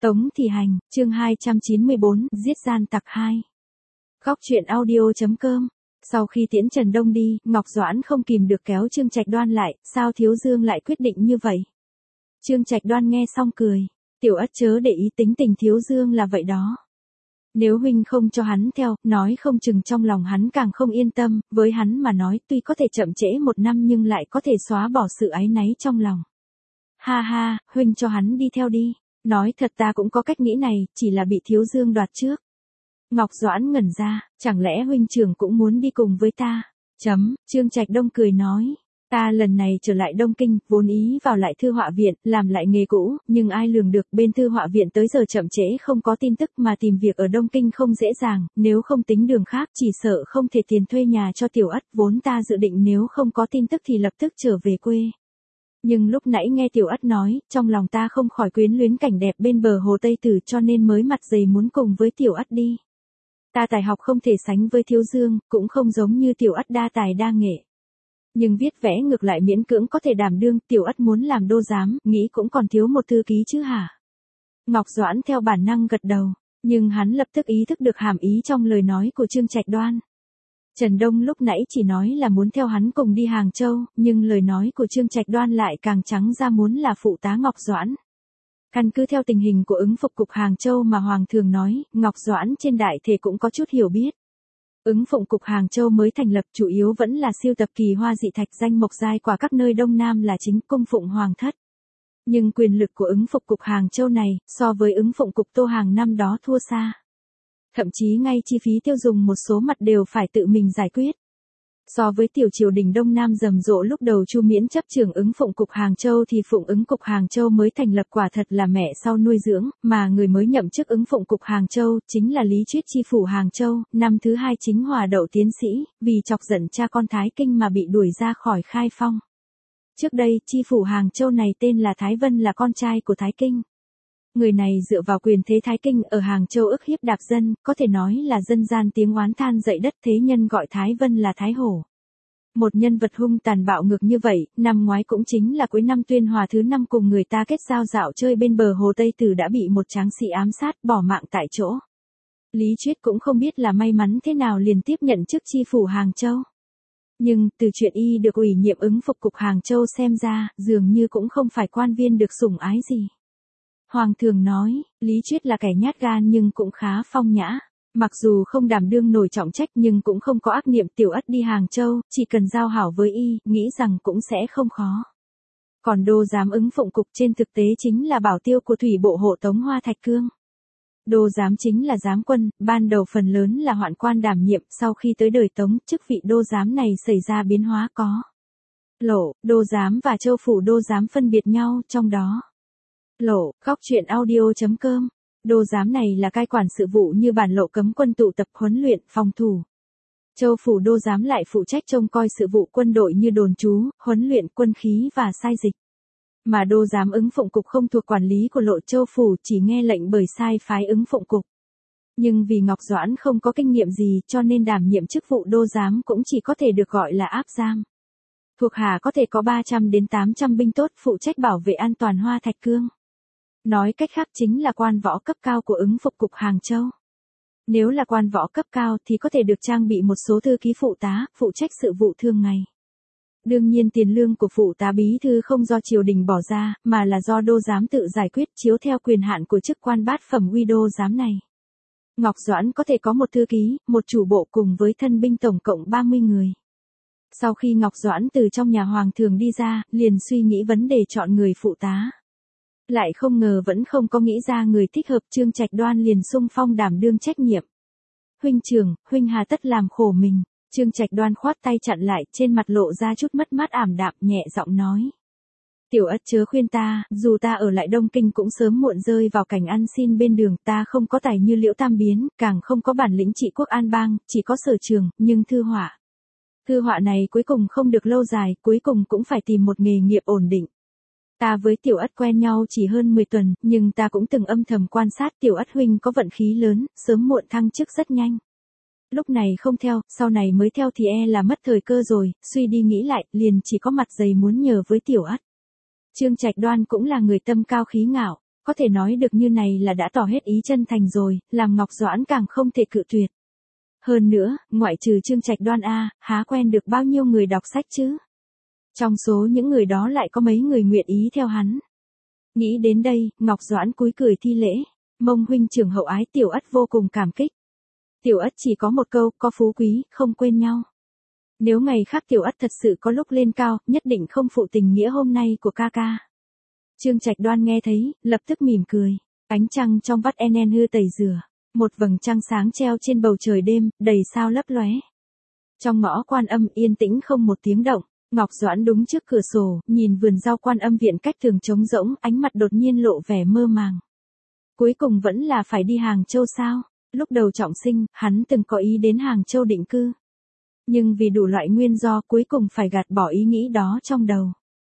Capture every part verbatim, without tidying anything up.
Tống Thị Hành, chương hai trăm chín mươi bốn, giết gian tặc hai. Góc truyện audio.com. Sau khi tiễn Trần Đông đi, Ngọc Doãn không kìm được kéo Trương Trạch Đoan lại, sao Thiếu Dương lại quyết định như vậy? Trương Trạch Đoan nghe xong cười, tiểu ất chớ để ý, tính tình Thiếu Dương là vậy đó. Nếu huynh không cho hắn theo, nói không chừng trong lòng hắn càng không yên tâm, với hắn mà nói tuy có thể chậm trễ một năm nhưng lại có thể xóa bỏ sự áy náy trong lòng. Ha ha, huynh cho hắn đi theo đi. Nói thật ta cũng có cách nghĩ này, chỉ là bị Thiếu Dương đoạt trước. Ngọc Doãn ngẩn ra, chẳng lẽ huynh trưởng cũng muốn đi cùng với ta? Chấm, Trương Trạch Đông cười nói, ta lần này trở lại Đông Kinh, vốn ý vào lại thư họa viện, làm lại nghề cũ, nhưng ai lường được bên thư họa viện tới giờ chậm trễ không có tin tức mà tìm việc ở Đông Kinh không dễ dàng, nếu không tính đường khác chỉ sợ không thể tiền thuê nhà cho tiểu ất, vốn ta dự định nếu không có tin tức thì lập tức trở về quê. Nhưng lúc nãy nghe tiểu ất nói, trong lòng ta không khỏi quyến luyến cảnh đẹp bên bờ hồ Tây Tử cho nên mới mặt dày muốn cùng với tiểu ất đi. Ta tài học không thể sánh với Thiếu Dương, cũng không giống như tiểu ất đa tài đa nghệ. Nhưng viết vẽ ngược lại miễn cưỡng có thể đảm đương, tiểu ất muốn làm đô giám, nghĩ cũng còn thiếu một thư ký chứ hả? Ngọc Doãn theo bản năng gật đầu, nhưng hắn lập tức ý thức được hàm ý trong lời nói của Trương Trạch Đoan. Trần Đông lúc nãy chỉ nói là muốn theo hắn cùng đi Hàng Châu, nhưng lời nói của Trương Trạch Đoan lại càng trắng ra muốn là phụ tá Ngọc Doãn. Căn cứ theo tình hình của ứng phục cục Hàng Châu mà Hoàng thường nói, Ngọc Doãn trên đại thể cũng có chút hiểu biết. Ứng phụng cục Hàng Châu mới thành lập chủ yếu vẫn là siêu tập kỳ hoa dị thạch danh mộc giai quả các nơi Đông Nam là chính cung phụng Hoàng thất. Nhưng quyền lực của ứng phục cục Hàng Châu này, so với ứng phụng cục Tô Hàng năm đó thua xa. Thậm chí ngay chi phí tiêu dùng một số mặt đều phải tự mình giải quyết. So với tiểu triều đình Đông Nam rầm rộ lúc đầu Chu Miễn chấp trưởng ứng phụng cục Hàng Châu thì phụng ứng cục Hàng Châu mới thành lập quả thật là mẹ sau nuôi dưỡng, mà người mới nhậm chức ứng phụng cục Hàng Châu chính là Lý Chuyết chi phủ Hàng Châu, năm thứ hai chính hòa đậu tiến sĩ, vì chọc giận cha con Thái Kinh mà bị đuổi ra khỏi Khai Phong. Trước đây chi phủ Hàng Châu này tên là Thái Vân là con trai của Thái Kinh. Người này dựa vào quyền thế Thái Kinh ở Hàng Châu ức hiếp đạp dân, có thể nói là dân gian tiếng oán than dậy đất, thế nhân gọi Thái Vân là Thái Hổ. Một nhân vật hung tàn bạo ngược như vậy, năm ngoái cũng chính là cuối năm Tuyên Hòa thứ năm cùng người ta kết giao dạo chơi bên bờ hồ Tây Tử đã bị một tráng sĩ ám sát bỏ mạng tại chỗ. Lý Chuyết cũng không biết là may mắn thế nào liền tiếp nhận chức chi phủ Hàng Châu. Nhưng, từ chuyện y được ủy nhiệm ứng phục cục Hàng Châu xem ra, dường như cũng không phải quan viên được sủng ái gì. Hoàng thường nói, Lý Chuyết là kẻ nhát gan nhưng cũng khá phong nhã. Mặc dù không đảm đương nổi trọng trách nhưng cũng không có ác niệm, tiểu ất đi Hàng Châu, chỉ cần giao hảo với y, nghĩ rằng cũng sẽ không khó. Còn đô giám ứng phụng cục trên thực tế chính là bảo tiêu của thủy bộ hộ tống Hoa Thạch Cương. Đô giám chính là giám quân, ban đầu phần lớn là hoạn quan đảm nhiệm, sau khi tới đời Tống, chức vị đô giám này xảy ra biến hóa có. Lộ, đô giám và châu phủ đô giám phân biệt nhau, trong đó. Lộ, góc truyện audio.com. Đô giám này là cai quản sự vụ như bản lộ cấm quân tụ tập huấn luyện, phòng thủ. Châu phủ đô giám lại phụ trách trông coi sự vụ quân đội như đồn trú, huấn luyện quân khí và sai dịch. Mà đô giám ứng phụng cục không thuộc quản lý của Lộ Châu phủ, chỉ nghe lệnh bởi sai phái ứng phụng cục. Nhưng vì Ngọc Doãn không có kinh nghiệm gì cho nên đảm nhiệm chức vụ đô giám cũng chỉ có thể được gọi là áp giam. Thuộc hạ có thể có ba trăm đến tám trăm binh tốt phụ trách bảo vệ an toàn Hoa Thạch Cương. Nói cách khác chính là quan võ cấp cao của ứng phục cục Hàng Châu. Nếu là quan võ cấp cao thì có thể được trang bị một số thư ký phụ tá, phụ trách sự vụ thường ngày. Đương nhiên tiền lương của phụ tá bí thư không do triều đình bỏ ra, mà là do đô giám tự giải quyết chiếu theo quyền hạn của chức quan bát phẩm uy đô giám này. Ngọc Doãn có thể có một thư ký, một chủ bộ cùng với thân binh tổng cộng ba mươi người. Sau khi Ngọc Doãn từ trong nhà Hoàng thường đi ra, liền suy nghĩ vấn đề chọn người phụ tá. Lại không ngờ vẫn không có nghĩ ra người thích hợp, Trương Trạch Đoan liền xung phong đảm đương trách nhiệm. Huynh trưởng, huynh hà tất làm khổ mình. Trương Trạch Đoan khoát tay chặn lại, trên mặt lộ ra chút mất mát ảm đạm, nhẹ giọng nói. Tiểu ất chớ khuyên ta, dù ta ở lại Đông Kinh cũng sớm muộn rơi vào cảnh ăn xin bên đường, ta không có tài như Liễu Tam Biến, càng không có bản lĩnh trị quốc an bang, chỉ có sở trường, nhưng thư họa. Thư họa này cuối cùng không được lâu dài, cuối cùng cũng phải tìm một nghề nghiệp ổn định. Ta với tiểu ất quen nhau chỉ hơn mười tuần, nhưng ta cũng từng âm thầm quan sát tiểu ất huynh có vận khí lớn, sớm muộn thăng chức rất nhanh. Lúc này không theo, sau này mới theo thì e là mất thời cơ rồi, suy đi nghĩ lại, liền chỉ có mặt dày muốn nhờ với tiểu ất. Trương Trạch Đoan cũng là người tâm cao khí ngạo, Có thể nói được như này là đã tỏ hết ý chân thành rồi, làm Ngọc Doãn càng không thể cự tuyệt. Hơn nữa, ngoại trừ Trương Trạch Đoan a, há quen được bao nhiêu người đọc sách chứ? Trong số những người đó lại có mấy người nguyện ý theo hắn. Nghĩ đến đây, Ngọc Doãn cúi cười thi lễ, mong huynh trưởng hậu ái. Tiểu Ất vô cùng cảm kích. Tiểu Ất chỉ có một câu, có phú quý, không quên nhau. Nếu ngày khác Tiểu Ất thật sự có lúc lên cao, nhất định không phụ tình nghĩa hôm nay của ca ca. Trương Trạch Đoan nghe thấy, lập tức mỉm cười. Ánh trăng trong vắt en hư tẩy rửa. Một vầng trăng sáng treo trên bầu trời đêm, đầy sao lấp lóe. Trong ngõ Quan Âm yên tĩnh không một tiếng động. Ngọc Doãn đúng trước cửa sổ, nhìn vườn rau Quan Âm viện cách thường trống rỗng, ánh mặt đột nhiên lộ vẻ mơ màng. Cuối cùng vẫn là phải đi Hàng Châu sao? Lúc đầu trọng sinh, hắn từng có ý đến Hàng Châu định cư. Nhưng vì đủ loại nguyên do cuối cùng phải gạt bỏ ý nghĩ đó trong đầu.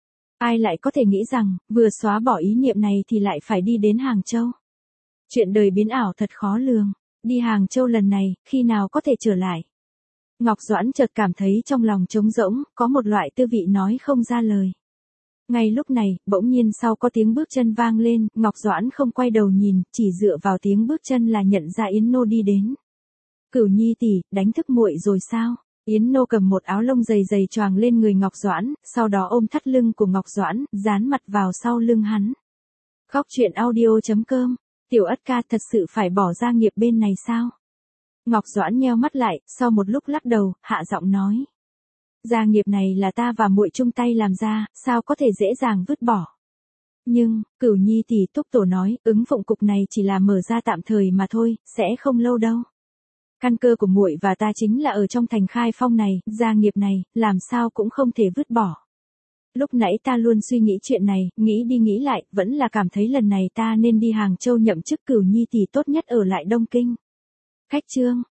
Ai lại có thể nghĩ rằng, vừa xóa bỏ ý niệm này thì lại phải đi đến Hàng Châu. Chuyện đời biến ảo thật khó lường. Đi Hàng Châu lần này, khi nào có thể trở lại? Ngọc Doãn chợt cảm thấy trong lòng trống rỗng, có một loại tư vị nói không ra lời. Ngay lúc này, bỗng nhiên sau có tiếng bước chân vang lên, Ngọc Doãn không quay đầu nhìn, chỉ dựa vào tiếng bước chân là nhận ra Yến Nô đi đến. Cửu Nhi tỷ, đánh thức muội rồi sao? Yến Nô cầm một áo lông dày dày choàng lên người Ngọc Doãn, sau đó ôm thắt lưng của Ngọc Doãn, dán mặt vào sau lưng hắn. Khóc chuyện audio chấm com. Tiểu Ất ca thật sự phải bỏ gia nghiệp bên này sao? Ngọc Doãn nheo mắt lại, sau một lúc lắc đầu, hạ giọng nói. Gia nghiệp này là ta và muội chung tay làm ra, sao có thể dễ dàng vứt bỏ. Nhưng, Cửu Nhi tỷ, Túc Tổ nói, ứng phụng cục này chỉ là mở ra tạm thời mà thôi, sẽ không lâu đâu. Căn cơ của muội và ta chính là ở trong thành Khai Phong này, gia nghiệp này, làm sao cũng không thể vứt bỏ. Lúc nãy ta luôn suy nghĩ chuyện này, nghĩ đi nghĩ lại, vẫn là cảm thấy lần này ta nên đi Hàng Châu nhậm chức. Cửu Nhi tỷ tốt nhất ở lại Đông Kinh. Khách trương,